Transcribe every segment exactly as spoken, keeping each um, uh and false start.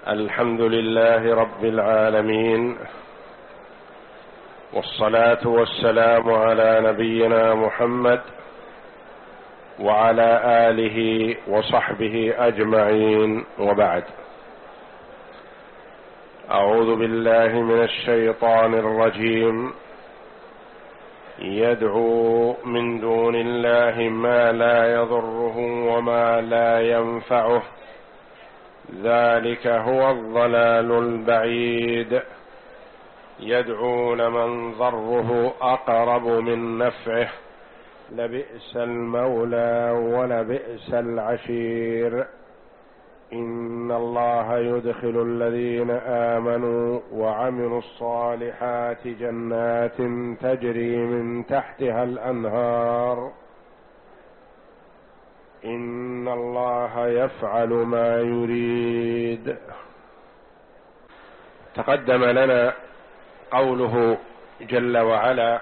الحمد لله رب العالمين، والصلاة والسلام على نبينا محمد وعلى آله وصحبه أجمعين، وبعد. أعوذ بالله من الشيطان الرجيم. يدعو من دون الله ما لا يضره وما لا ينفعه، ذلك هو الضلال البعيد. يدعو لمن ضره أقرب من نفعه، لبئس المولى ولبئس العشير. إن الله يدخل الذين آمنوا وعملوا الصالحات جنات تجري من تحتها الأنهار، إن الله يفعل ما يريد. تقدم لنا قوله جل وعلا: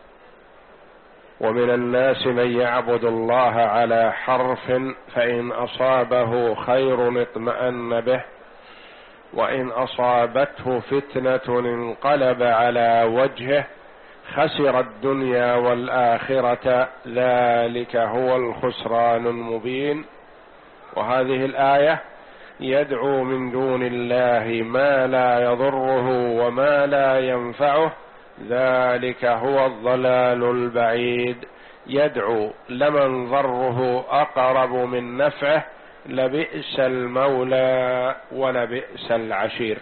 ومن الناس من يعبد الله على حرف، فإن أصابه خير اطمأن به، وإن أصابته فتنة انقلب على وجهه، خسر الدنيا والآخرة، ذلك هو الخسران المبين. وهذه الآية: يدعو من دون الله ما لا يضره وما لا ينفعه، ذلك هو الضلال البعيد. يدعو لمن ضره أقرب من نفعه، لبئس المولى ولبئس العشير.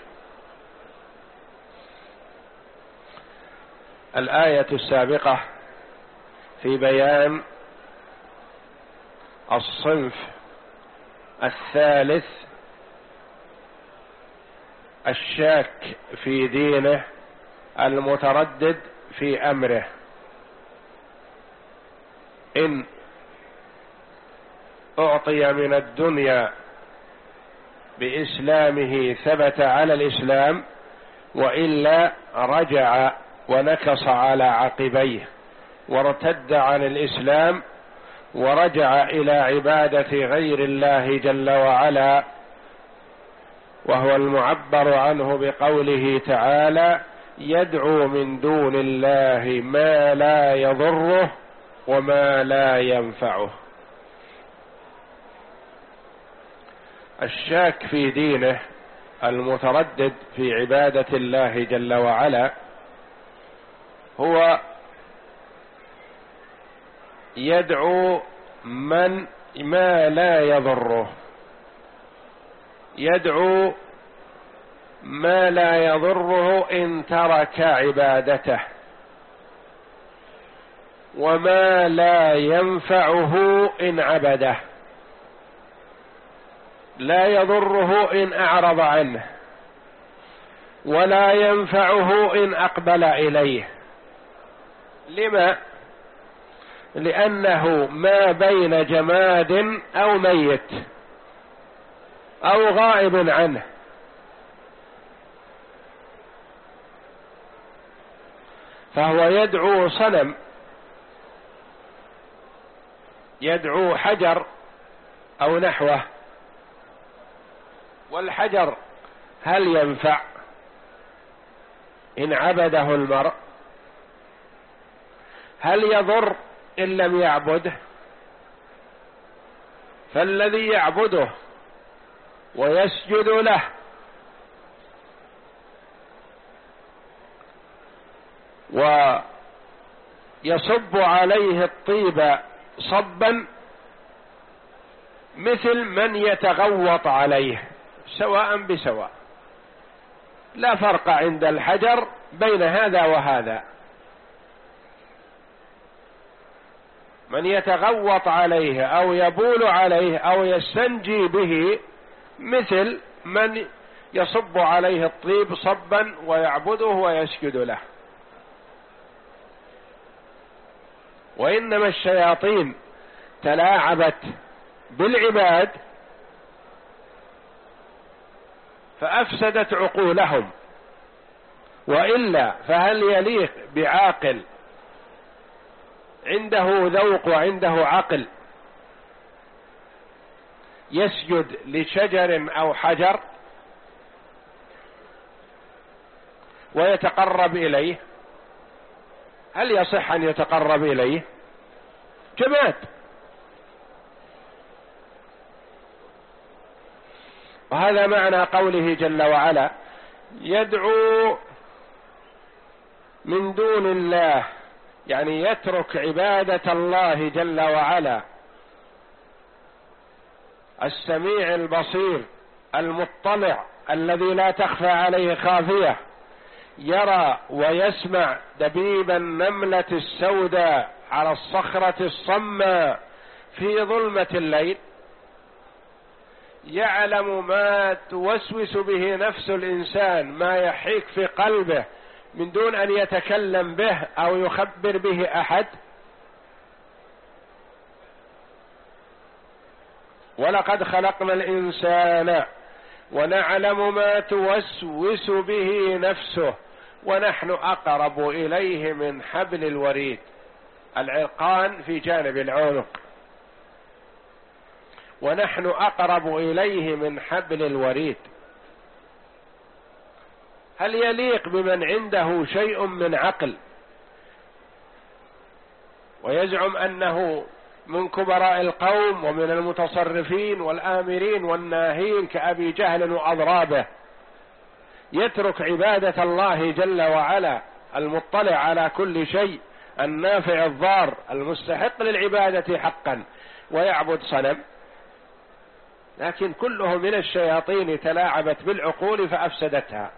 الآية السابقة في بيان الصنف الثالث الشاك في دينه، المتردد في أمره. إن أعطي من الدنيا بإسلامه ثبت على الإسلام، وإلا رجع ونكص على عقبيه وارتد عن الإسلام ورجع إلى عبادة غير الله جل وعلا، وهو المعبر عنه بقوله تعالى: يدعو من دون الله ما لا يضره وما لا ينفعه. الشاك في دينه، المتردد في عبادة الله جل وعلا، هو يدعو من ما لا يضره، يدعو ما لا يضره إن ترك عبادته، وما لا ينفعه إن عبده. لا يضره إن أعرض عنه، ولا ينفعه إن أقبل إليه. لما؟ لأنه ما بين جماد أو ميت أو غائب عنه، فهو يدعو صنم، يدعو حجر أو نحوه. والحجر هل ينفع إن عبده المرء؟ هل يضر إن لم يعبده؟ فالذي يعبده ويسجد له ويصب عليه الطيب صبا مثل من يتغوط عليه، سواء بسواء، لا فرق عند الحجر بين هذا وهذا. من يتغوط عليه أو يبول عليه أو يستنجي به مثل من يصب عليه الطيب صبا ويعبده ويسجد له. وإنما الشياطين تلاعبت بالعباد فأفسدت عقولهم، وإلا فهل يليق بعاقل عنده ذوق وعنده عقل يسجد لشجر أو حجر؟ ويتقرب إليه، هل يصح أن يتقرب إليه؟ جماد. وهذا معنى قوله جل وعلا: يدعو من دون الله، يعني يترك عبادة الله جل وعلا السميع البصير المطلع الذي لا تخفى عليه خافية، يرى ويسمع دبيب النملة السوداء على الصخرة الصماء في ظلمة الليل، يعلم ما توسوس به نفس الإنسان، ما يحيك في قلبه من دون أن يتكلم به أو يخبر به أحد. ولقد خلقنا الإنسان ونعلم ما توسوس به نفسه ونحن أقرب إليه من حبل الوريد. العرقان في جانب العنق، ونحن أقرب إليه من حبل الوريد. هل يليق بمن عنده شيء من عقل ويزعم أنه من كبراء القوم ومن المتصرفين والآمرين والناهين كأبي جهل وأضرابه، يترك عبادة الله جل وعلا المطلع على كل شيء النافع الضار المستحق للعبادة حقا ويعبد صنم؟ لكن كله من الشياطين تلاعبت بالعقول فأفسدتها.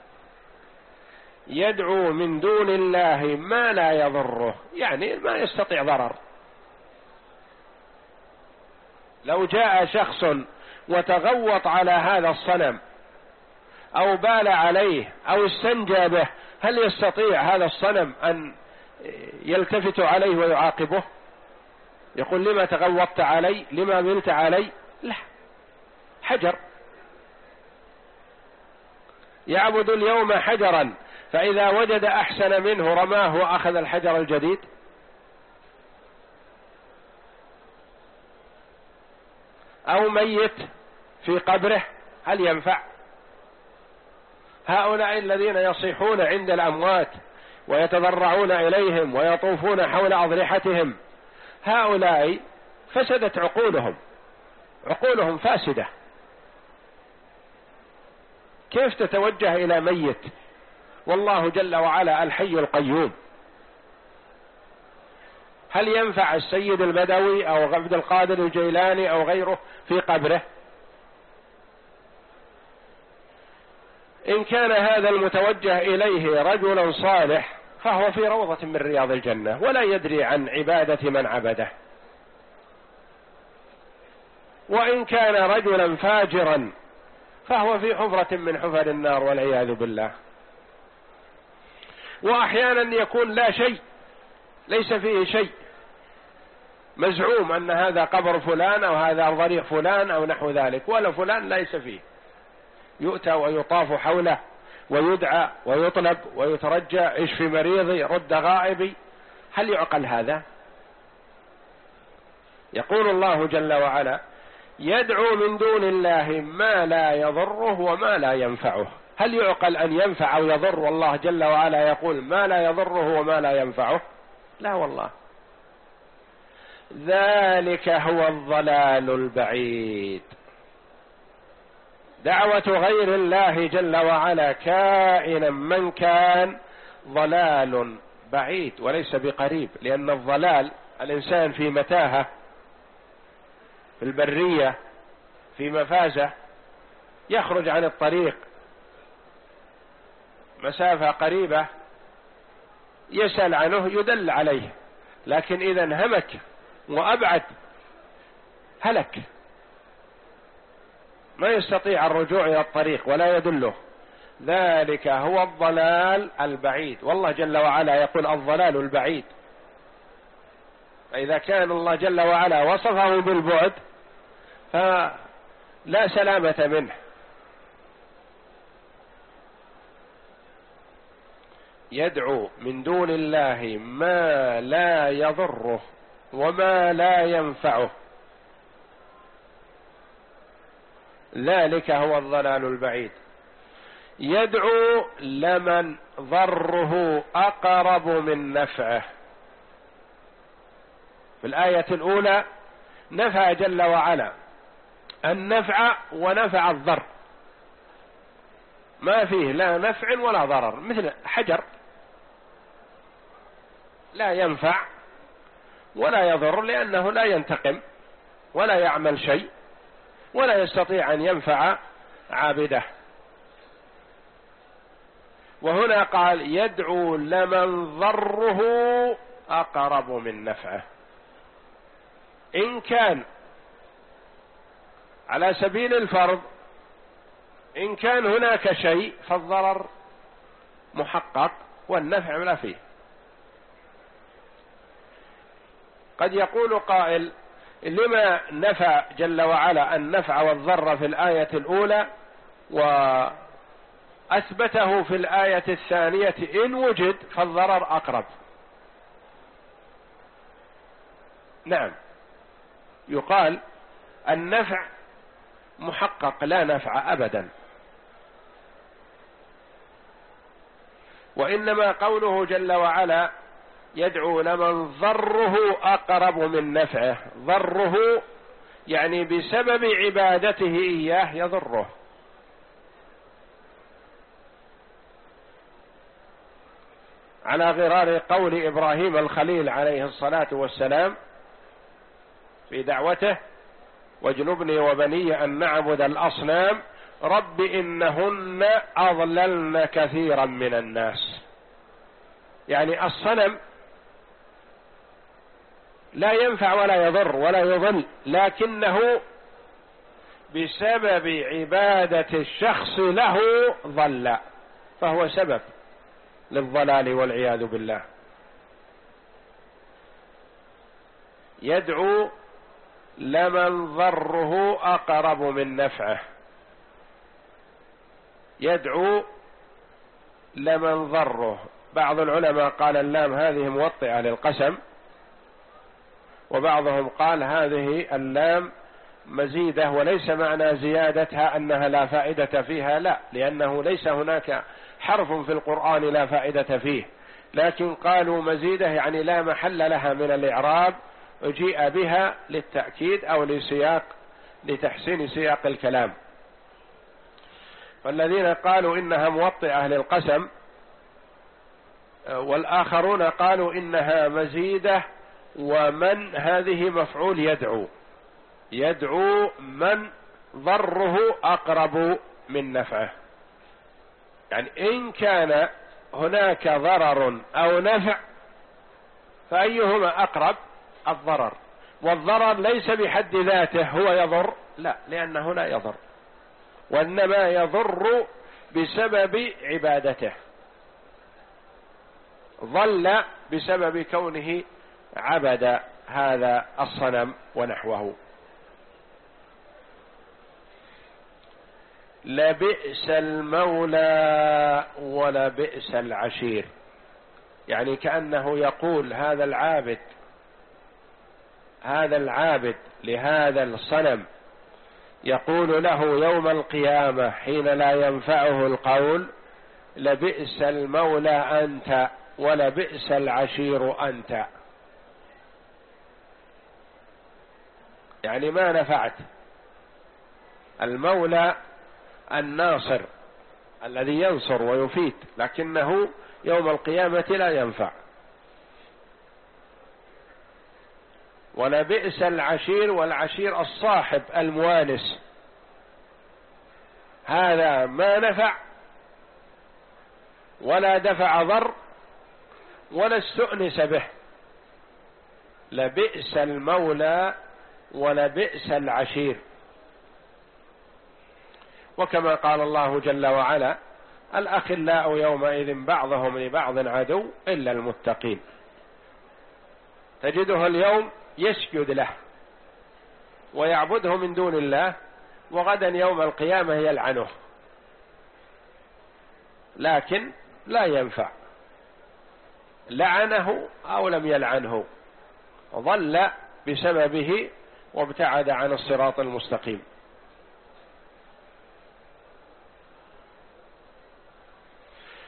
يدعو من دون الله ما لا يضره، يعني ما يستطيع ضرر. لو جاء شخص وتغوط على هذا الصنم أو بال عليه أو استنجى به، هل يستطيع هذا الصنم أن يلتفت عليه ويعاقبه؟ يقول: لما تغوطت علي؟ لما بلت علي؟ لا، حجر. يعبد اليوم حجرا، فإذا وجد أحسن منه رماه وأخذ الحجر الجديد. أو ميت في قبره، هل ينفع؟ هؤلاء الذين يصيحون عند الأموات ويتضرعون إليهم ويطوفون حول أضرحتهم، هؤلاء فسدت عقولهم، عقولهم فاسدة. كيف تتوجه إلى ميت والله جل وعلا الحي القيوم؟ هل ينفع السيد البدوي أو عبد القادر الجيلاني أو غيره في قبره؟ إن كان هذا المتوجه إليه رجلا صالح فهو في روضة من رياض الجنة ولا يدري عن عبادة من عبده، وإن كان رجلا فاجرا فهو في حفرة من حفر النار والعياذ بالله. وأحيانا يكون لا شيء، ليس فيه شيء، مزعوم أن هذا قبر فلان أو هذا ضريح فلان أو نحو ذلك، ولا فلان ليس فيه. يؤتى ويطاف حوله ويدعى ويطلب ويترجى: اشف مريضي، رد غائبي. هل يعقل هذا؟ يقول الله جل وعلا: يدعو من دون الله ما لا يضره وما لا ينفعه. هل يعقل أن ينفع أو يضر والله جل وعلا يقول ما لا يضره وما لا ينفعه؟ لا والله. ذلك هو الضلال البعيد. دعوة غير الله جل وعلا كائنا من كان ضلال بعيد وليس بقريب، لأن الضلال الإنسان في متاهة، في البرية، في مفازة، يخرج عن الطريق مسافة قريبة يسأل عنه يدل عليه، لكن إذا انهمك وأبعد هلك، ما يستطيع الرجوع إلى الطريق ولا يدله. ذلك هو الضلال البعيد. والله جل وعلا يقول الضلال البعيد، فإذا كان الله جل وعلا وصفه بالبعد فلا سلامة منه. يدعو من دون الله ما لا يضره وما لا ينفعه، ذلك هو الضلال البعيد. يدعو لمن ضره أقرب من نفعه. في الآية الأولى نفى جل وعلا النفع ونفع الضر، ما فيه لا نفع ولا ضرر، مثل حجر لا ينفع ولا يضر لأنه لا ينتقم ولا يعمل شيء ولا يستطيع أن ينفع عابده. وهنا قال يدعو لمن ضره أقرب من نفعه. إن كان على سبيل الفرض، إن كان هناك شيء فالضرر محقق والنفع لا فيه. قد يقول قائل لما نفى جل وعلا النفع والضر في الآية الأولى وأثبته في الآية الثانية إن وجد فالضرر أقرب؟ نعم، يقال النفع محقق لا نفع أبدا، وإنما قوله جل وعلا يدعو لمن ضره أقرب من نفعه، ضره يعني بسبب عبادته إياه يضره. على غرار قول إبراهيم الخليل عليه الصلاة والسلام في دعوته واجنبني وبني أن نعبد الأصنام رب إنهن أضللن كثيرا من الناس. يعني الصنم لا ينفع ولا يضر ولا يضل، لكنه بسبب عبادة الشخص له ضل، فهو سبب للضلال والعياذ بالله. يدعو لمن ضره أقرب من نفعه، يدعو لمن ضره. بعض العلماء قال اللام هذه موطئة للقسم، وبعضهم قال هذه اللام مزيدة، وليس معنى زيادتها أنها لا فائدة فيها، لا، لأنه ليس هناك حرف في القرآن لا فائدة فيه، لكن قالوا مزيدة يعني لا محل لها من الإعراب، أجيء بها للتأكيد أو لسياق لتحسين سياق الكلام. والذين قالوا إنها موطئة للقسم والآخرون قالوا إنها مزيدة، ومن هذه مفعول يدعو، يدعو من ضره أقرب من نفعه. يعني إن كان هناك ضرر أو نفع فأيهما أقرب؟ الضرر، والضرر ليس بحد ذاته هو يضر، لا، لأنه لا يضر، وإنما يضر بسبب عبادته، ضل بسبب كونه عبد هذا الصنم ونحوه. لبئس المولى ولبئس العشير، يعني كأنه يقول هذا العابد هذا العابد لهذا الصنم يقول له يوم القيامة حين لا ينفعه القول لبئس المولى أنت ولبئس العشير أنت، يعني ما نفعت. المولى الناصر الذي ينصر ويفيد، لكنه يوم القيامة لا ينفع. ولبئس العشير، والعشير الصاحب الموانس، هذا ما نفع ولا دفع ضر ولا استؤنس به. لبئس المولى ولبئس العشير. وكما قال الله جل وعلا الأخلاء يومئذ بعضهم لبعض عدو إلا المتقين. تجده اليوم يسجد له ويعبده من دون الله، وغدا يوم القيامة يلعنه، لكن لا ينفع، لعنه أو لم يلعنه، ضل بسببه وابتعد عن الصراط المستقيم.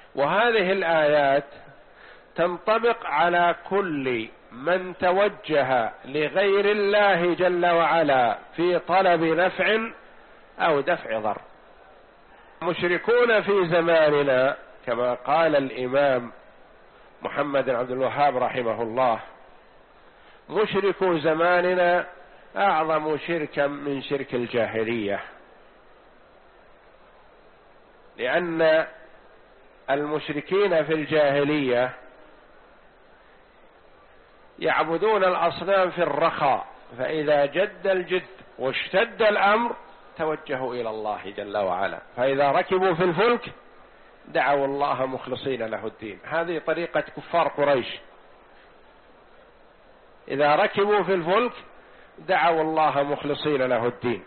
وهذه الآيات تنطبق على كل من توجه لغير الله جل وعلا في طلب نفع أو دفع ضر. مشركون في زماننا كما قال الإمام محمد بن عبد الوهاب رحمه الله: مشركو زماننا أعظم شركا من شرك الجاهلية، لأن المشركين في الجاهلية يعبدون الأصنام في الرخاء، فإذا جد الجد واشتد الأمر توجهوا إلى الله جل وعلا، فإذا ركبوا في الفلك دعوا الله مخلصين له الدين. هذه طريقة كفار قريش، إذا ركبوا في الفلك دعوا الله مخلصين له الدين،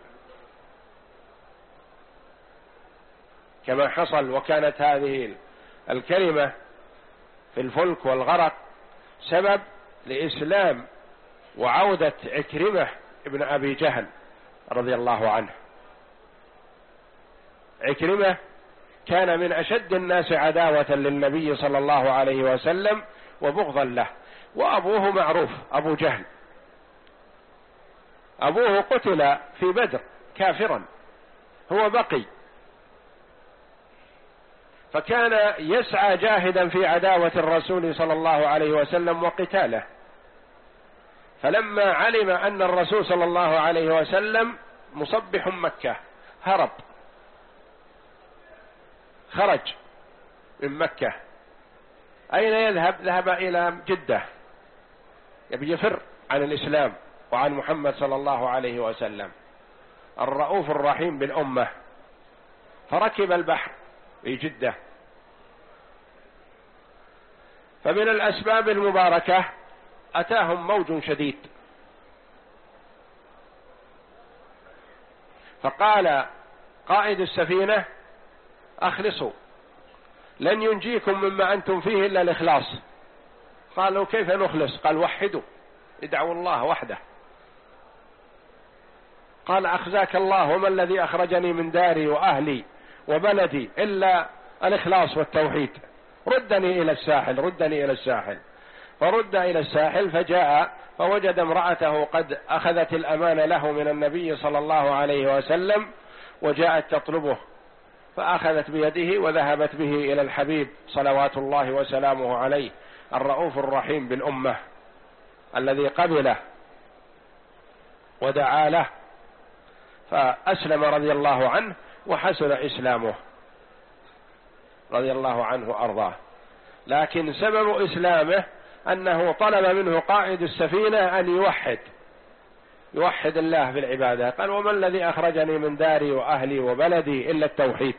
كما حصل. وكانت هذه الكلمة في الفلك والغرق سبب لإسلام وعودة عكرمة ابن أبي جهل رضي الله عنه. عكرمة كان من أشد الناس عداوة للنبي صلى الله عليه وسلم وبغضا له، وأبوه معروف أبو جهل، أبوه قتل في بدر كافرا، هو بقي، فكان يسعى جاهدا في عداوة الرسول صلى الله عليه وسلم وقتاله. فلما علم أن الرسول صلى الله عليه وسلم مصبح مكة هرب، خرج من مكة. أين يذهب؟ ذهب إلى جدة، يبي يفر عن الإسلام وعن محمد صلى الله عليه وسلم الرؤوف الرحيم بالأمة، فركب البحر في جدة. فمن الأسباب المباركة أتاهم موج شديد، فقال قائد السفينة: أخلصوا، لن ينجيكم مما أنتم فيه إلا الإخلاص. قالوا: كيف نخلص؟ قال: وحدوا، ادعوا الله وحده. قال: أخزاك الله، وما الذي أخرجني من داري وأهلي وبلدي إلا الإخلاص والتوحيد، ردني إلى الساحل، ردني إلى الساحل. فرد إلى الساحل، فجاء فوجد امرأته قد أخذت الأمان له من النبي صلى الله عليه وسلم، وجاءت تطلبه، فأخذت بيده وذهبت به إلى الحبيب صلوات الله وسلامه عليه الرؤوف الرحيم بالأمة الذي قبله ودعا له، فأسلم رضي الله عنه وحسن إسلامه رضي الله عنه وأرضاه. لكن سبب إسلامه أنه طلب منه قائد السفينة أن يوحد يوحد الله في العبادة. قال: وما الذي أخرجني من داري وأهلي وبلدي إلا التوحيد.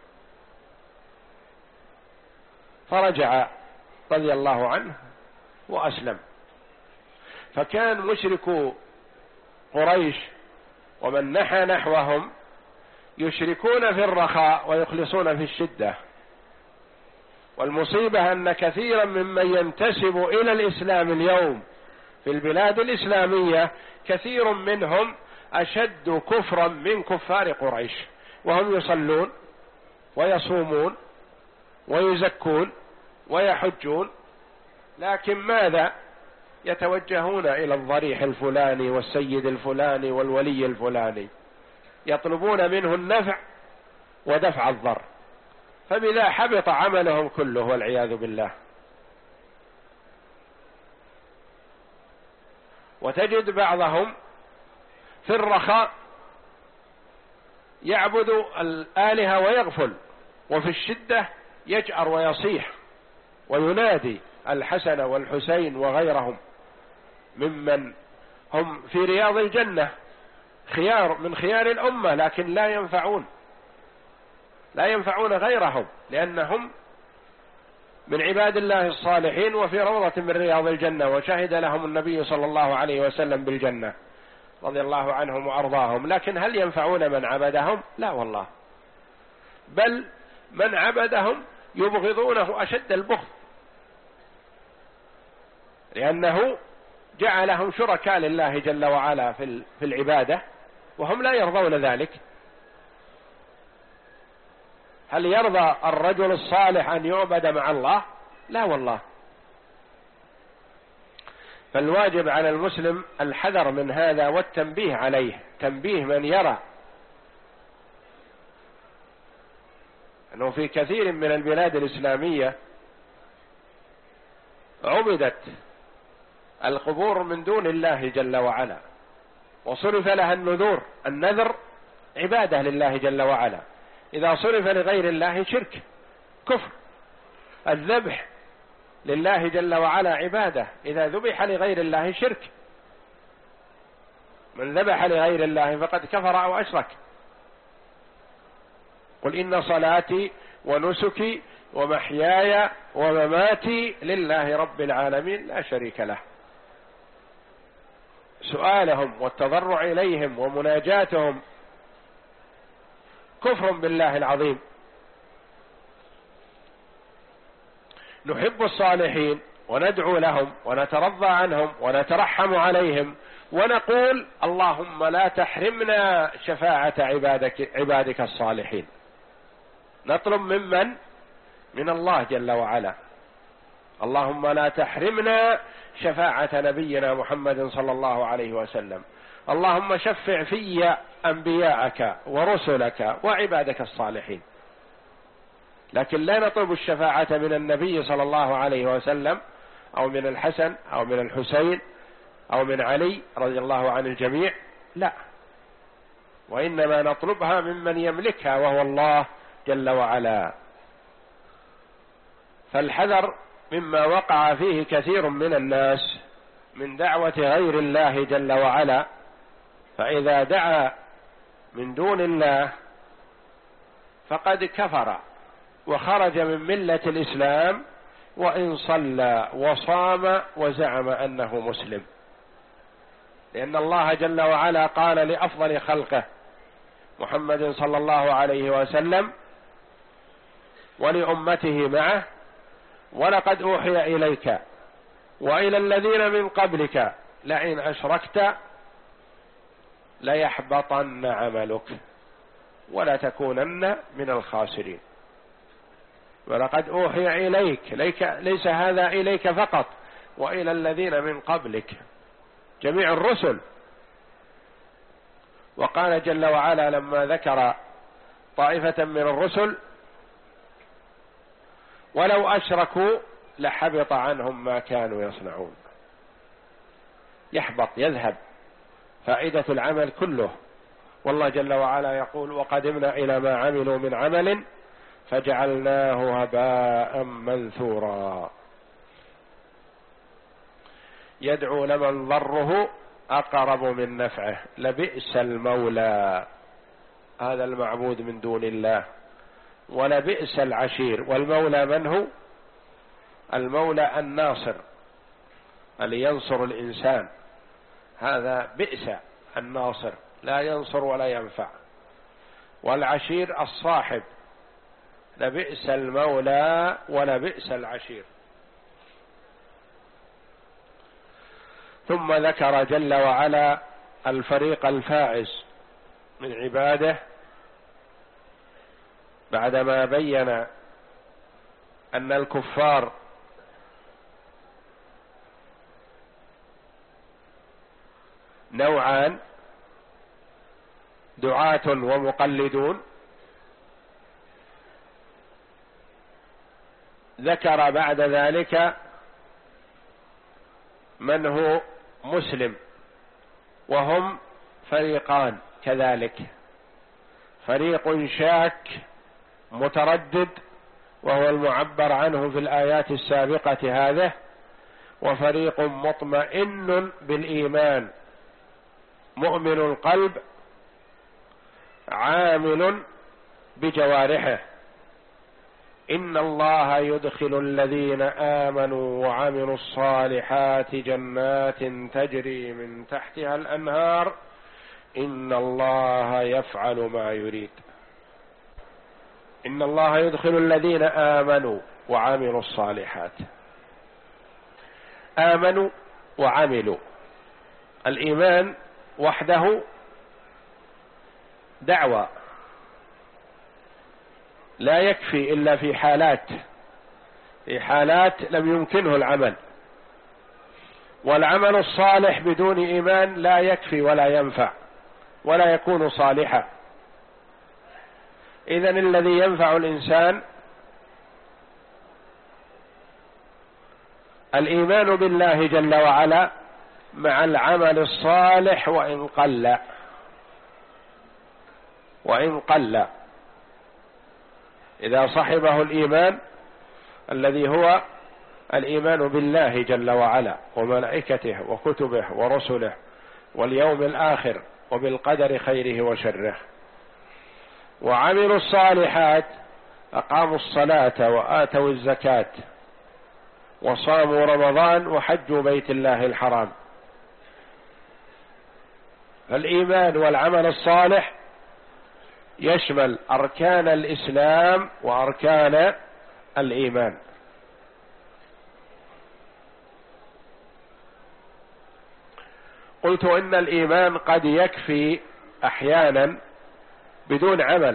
فرجع رضي الله عنه وأسلم. فكان مشركو قريش ومن نحى نحوهم يشركون في الرخاء ويخلصون في الشدة. والمصيبة أن كثيرا ممن ينتسب إلى الإسلام اليوم في البلاد الإسلامية كثير منهم أشد كفرا من كفار قريش، وهم يصلون ويصومون ويزكون ويحجون، لكن ماذا؟ يتوجهون إلى الضريح الفلاني والسيد الفلاني والولي الفلاني، يطلبون منه النفع ودفع الضر، فبذا حبط عملهم كله والعياذ بالله. وتجد بعضهم في الرخاء يعبد الآلهة ويغفل، وفي الشدة يجأر ويصيح وينادي الحسن والحسين وغيرهم ممن هم في رياض الجنة، خيار من خيار الأمة، لكن لا ينفعون لا ينفعون غيرهم، لأنهم من عباد الله الصالحين وفي روضة من رياض الجنة، وشهد لهم النبي صلى الله عليه وسلم بالجنة رضي الله عنهم وأرضاهم. لكن هل ينفعون من عبدهم؟ لا والله، بل من عبدهم يبغضونه أشد البغض، لأنه جعلهم شركاء لله جل وعلا في العبادة وهم لا يرضون ذلك. هل يرضى الرجل الصالح أن يعبد مع الله؟ لا والله. فالواجب على المسلم الحذر من هذا والتنبيه عليه، تنبيه من يرى أنه في كثير من البلاد الإسلامية عبدت القبور من دون الله جل وعلا، وصرف لها النذور. النذر عبادة لله جل وعلا، إذا صرف لغير الله شرك كفر. الذبح لله جل وعلا عبادة، إذا ذبح لغير الله شرك. من ذبح لغير الله فقد كفر أو أشرك. قل إن صلاتي ونسكي ومحياي ومماتي لله رب العالمين لا شريك له. سؤالهم والتضرع إليهم ومناجاتهم كفر بالله العظيم. نحب الصالحين وندعو لهم ونترضى عنهم ونترحم عليهم ونقول اللهم لا تحرمنا شفاعة عبادك, عبادك الصالحين. نطلب ممن؟ من الله جل وعلا. اللهم لا تحرمنا شفاعة نبينا محمد صلى الله عليه وسلم. اللهم شفع في أنبياءك ورسلك وعبادك الصالحين. لكن لا نطلب الشفاعة من النبي صلى الله عليه وسلم أو من الحسن أو من الحسين أو من علي رضي الله عن الجميع، لا، وإنما نطلبها ممن يملكها وهو الله جل وعلا. فالحذر مما وقع فيه كثير من الناس من دعوة غير الله جل وعلا، فإذا دعا من دون الله فقد كفر وخرج من ملة الإسلام، وإن صلى وصام وزعم أنه مسلم، لأن الله جل وعلا قال لأفضل خلقه محمد صلى الله عليه وسلم ولأمته معه: ولقد أوحي إليك وإلى الذين من قبلك لئن أشركت ليحبطن عملك ولا تكونن من الخاسرين. ولقد أوحي إليك ليس هذا إليك فقط، وإلى الذين من قبلك، جميع الرسل. وقال جل وعلا لما ذكر طائفة من الرسل: ولو أشركوا لحبط عنهم ما كانوا يصنعون. يحبط، يذهب فائدة العمل كله. والله جل وعلا يقول: وقدمنا إلى ما عملوا من عمل فجعلناه هباء منثورا. يدعو لمن ضره أقرب من نفعه لبئس المولى، هذا المعبود من دون الله، ولبئس العشير. والمولى من هو؟ المولى الناصر اللي ينصر الإنسان، هذا بئس الناصر، لا ينصر ولا ينفع. والعشير الصاحب، لبئس المولى ولبئس العشير. ثم ذكر جل وعلا الفريق الفائز من عباده بعدما بين أن الكفار نوعان: دعاة ومقلدون. ذكر بعد ذلك من هو مسلم، وهم فريقان كذلك: فريق شاك متردد وهو المعبر عنه في الآيات السابقة هذه، وفريق مطمئن بالإيمان مؤمن القلب عامل بجوارحه. إن الله يدخل الذين آمنوا وعملوا الصالحات جنات تجري من تحتها الأنهار إن الله يفعل ما يريد. إن الله يدخل الذين آمنوا وعملوا الصالحات. آمنوا وعملوا. الإيمان وحده دعوة، لا يكفي إلا في حالات في حالات لم يمكنه العمل، والعمل الصالح بدون إيمان لا يكفي ولا ينفع ولا يكون صالحا. إذن الذي ينفع الإنسان الإيمان بالله جل وعلا مع العمل الصالح وإن قل وإن قل إذا صحبه الإيمان الذي هو الإيمان بالله جل وعلا وملائكته وكتبه ورسله واليوم الآخر وبالقدر خيره وشره، وعملوا الصالحات أقاموا الصلاة وآتوا الزكاة وصاموا رمضان وحجوا بيت الله الحرام. فالإيمان والعمل الصالح يشمل أركان الإسلام وأركان الإيمان. قلت إن الإيمان قد يكفي أحيانا بدون عمل،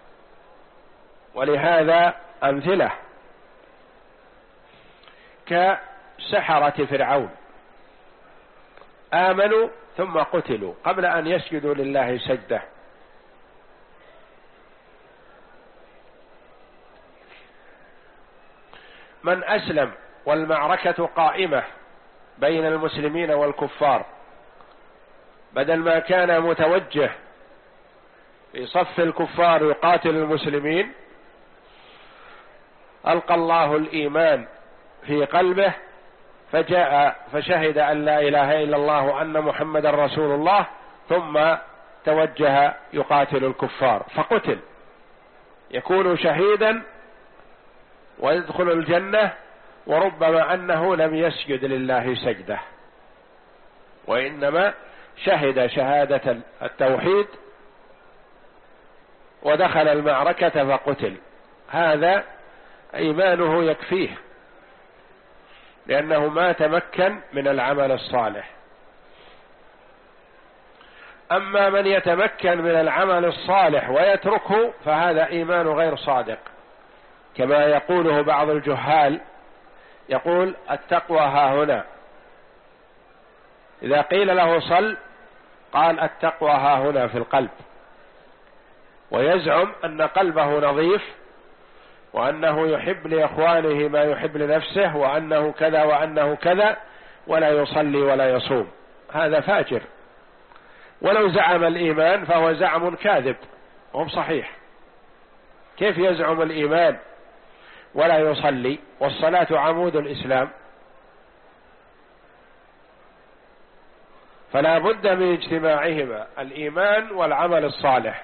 ولهذا أمثلة كسحرة فرعون آمنوا ثم قتلوا قبل أن يسجدوا لله سجدة. من أسلم والمعركة قائمة بين المسلمين والكفار، بدل ما كان متوجه في صف الكفار يقاتل المسلمين، ألقى الله الإيمان في قلبه فجاء فشهد أن لا إله إلا الله وأن محمد رسول الله، ثم توجه يقاتل الكفار فقتل، يكون شهيدا ويدخل الجنة، وربما أنه لم يسجد لله سجدة وإنما شهد شهادة التوحيد ودخل المعركة فقتل. هذا إيمانه يكفيه لأنه ما تمكن من العمل الصالح. أما من يتمكن من العمل الصالح ويتركه فهذا إيمان غير صادق، كما يقوله بعض الجهال، يقول التقوى ها هنا، إذا قيل له صل قال التقوى ها هنا في القلب، ويزعم أن قلبه نظيف وأنه يحب لإخوانه ما يحب لنفسه وأنه كذا وأنه كذا، ولا يصلي ولا يصوم. هذا فاجر، ولو زعم الإيمان فهو زعم كاذب وهو صحيح. كيف يزعم الإيمان ولا يصلي والصلاة عمود الإسلام؟ فلا بد من اجتماعهما الإيمان والعمل الصالح.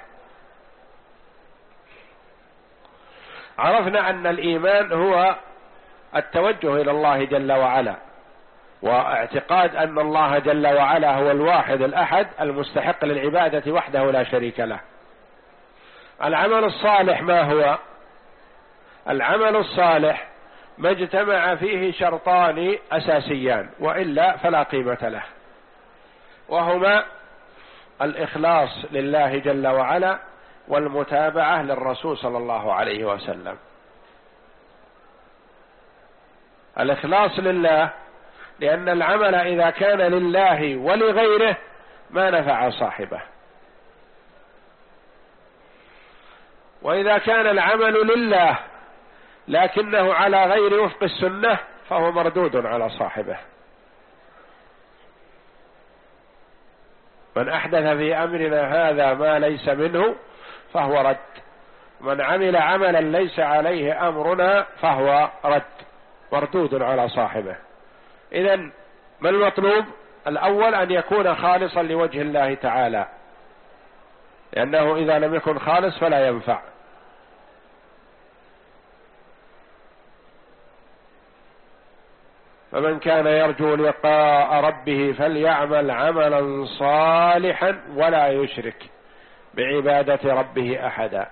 عرفنا أن الإيمان هو التوجه إلى الله جل وعلا، واعتقاد أن الله جل وعلا هو الواحد الأحد المستحق للعبادة وحده لا شريك له. العمل الصالح ما هو؟ العمل الصالح ما اجتمع فيه شرطان أساسيان وإلا فلا قيمة له، وهما الإخلاص لله جل وعلا والمتابعة للرسول صلى الله عليه وسلم. الإخلاص لله لأن العمل إذا كان لله ولغيره ما نفع صاحبه، وإذا كان العمل لله لكنه على غير وفق السنة فهو مردود على صاحبه. من أحدث في أمرنا هذا ما ليس منه فهو رد، من عمل عملا ليس عليه أمرنا فهو رد مردود على صاحبه. إذن ما المطلوب؟ الأول أن يكون خالصا لوجه الله تعالى، لأنه إذا لم يكن خالص فلا ينفع. فمن كان يرجو لقاء ربه فليعمل عملا صالحا ولا يشرك بعبادة ربه أحدا.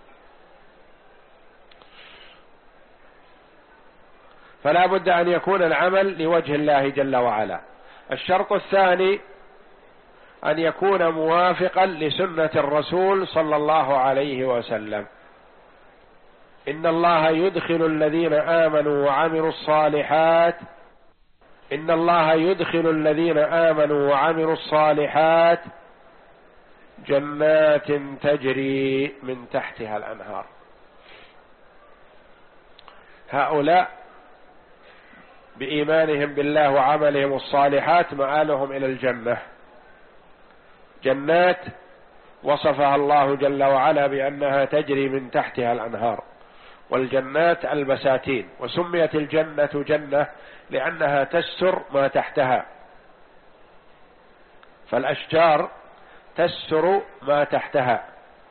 فلا بد أن يكون العمل لوجه الله جل وعلا. الشرط الثاني أن يكون موافقا لسنة الرسول صلى الله عليه وسلم. إن الله يدخل الذين آمنوا وعملوا الصالحات إن الله يدخل الذين آمنوا وعملوا الصالحات جنات تجري من تحتها الأنهار. هؤلاء بإيمانهم بالله وعملهم الصالحات مآلهم إلى الجنة، جنات وصفها الله جل وعلا بأنها تجري من تحتها الأنهار، والجنات البساتين، وسميت الجنة جنة لأنها تستر ما تحتها، فالأشجار تستر ما تحتها.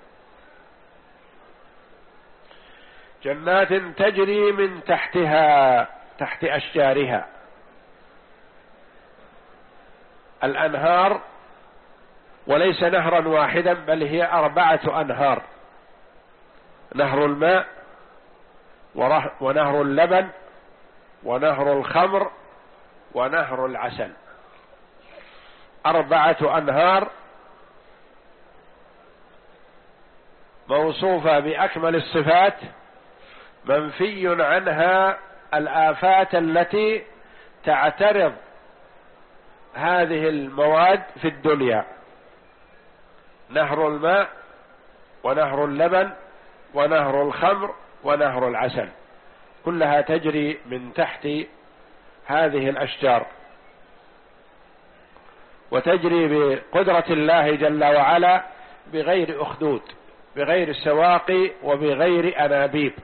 جنات تجري من تحتها، تحت أشجارها. الأنهار وليس نهرا واحدا، بل هي أربعة أنهار: نهر الماء، ونهر اللبن، ونهر الخمر، ونهر العسل. أربعة أنهار موصوفة بأكمل الصفات، منفي عنها الآفات التي تعترض هذه المواد في الدنيا: نهر الماء، ونهر اللبن، ونهر الخمر، ونهر العسل، كلها تجري من تحت هذه الأشجار، وتجري بقدرة الله جل وعلا بغير أخدود، بغير سواقي، وبغير أنابيب،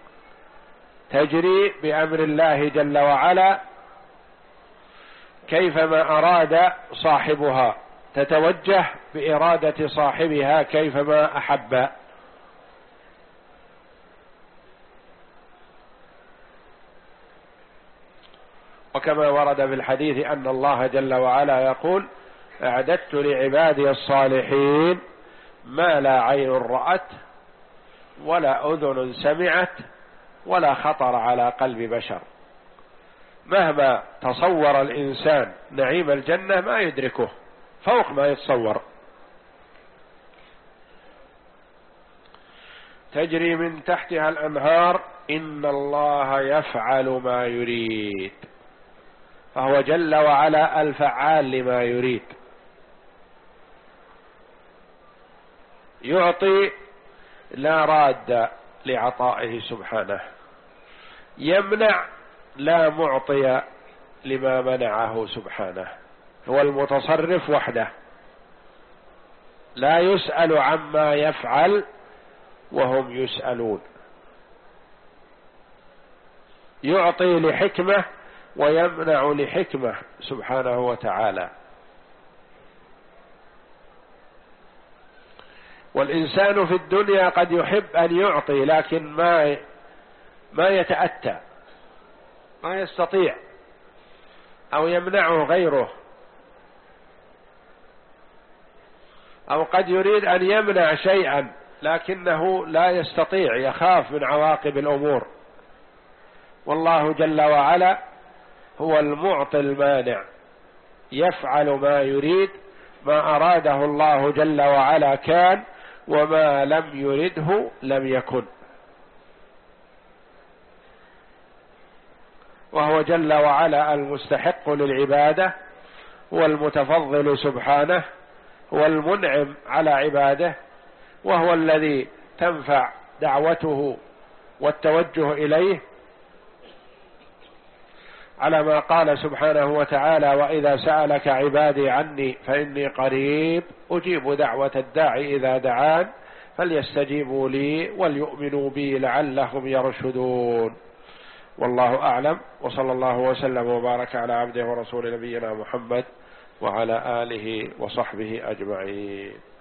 تجري بأمر الله جل وعلا كيفما أراد صاحبها، تتوجه بإرادة صاحبها كيفما أحب. وكما ورد في الحديث أن الله جل وعلا يقول: أعددت لعبادي الصالحين ما لا عين رأت ولا أذن سمعت ولا خطر على قلب بشر. مهما تصور الإنسان نعيم الجنة ما يدركه، فوق ما يتصور. تجري من تحتها الأنهار إن الله يفعل ما يريد، فهو جل وعلا الفعال لما يريد، يعطي لا راد لعطائه سبحانه، يمنع لا معطي لما منعه سبحانه، هو المتصرف وحده، لا يسأل عما يفعل وهم يسألون، يعطي لحكمة ويمنع لحكمة سبحانه وتعالى. والإنسان في الدنيا قد يحب أن يعطي، لكن ما ما يتأتى، ما يستطيع، أو يمنعه غيره، أو قد يريد أن يمنع شيئا لكنه لا يستطيع، يخاف من عواقب الأمور. والله جل وعلا هو المعطي المانع، يفعل ما يريد، ما أراده الله جل وعلا كان، وما لم يرده لم يكن. وهو جل وعلا المستحق للعبادة، هو المتفضل سبحانه، هو المنعم على عباده، وهو الذي تنفع دعوته والتوجه إليه، على ما قال سبحانه وتعالى: وإذا سألك عبادي عني فإني قريب أجيب دعوة الداعي إذا دعان فليستجيبوا لي وليؤمنوا بي لعلهم يرشدون. والله أعلم، وصلى الله وسلم وبارك على عبده ورسول نبينا محمد وعلى آله وصحبه أجمعين.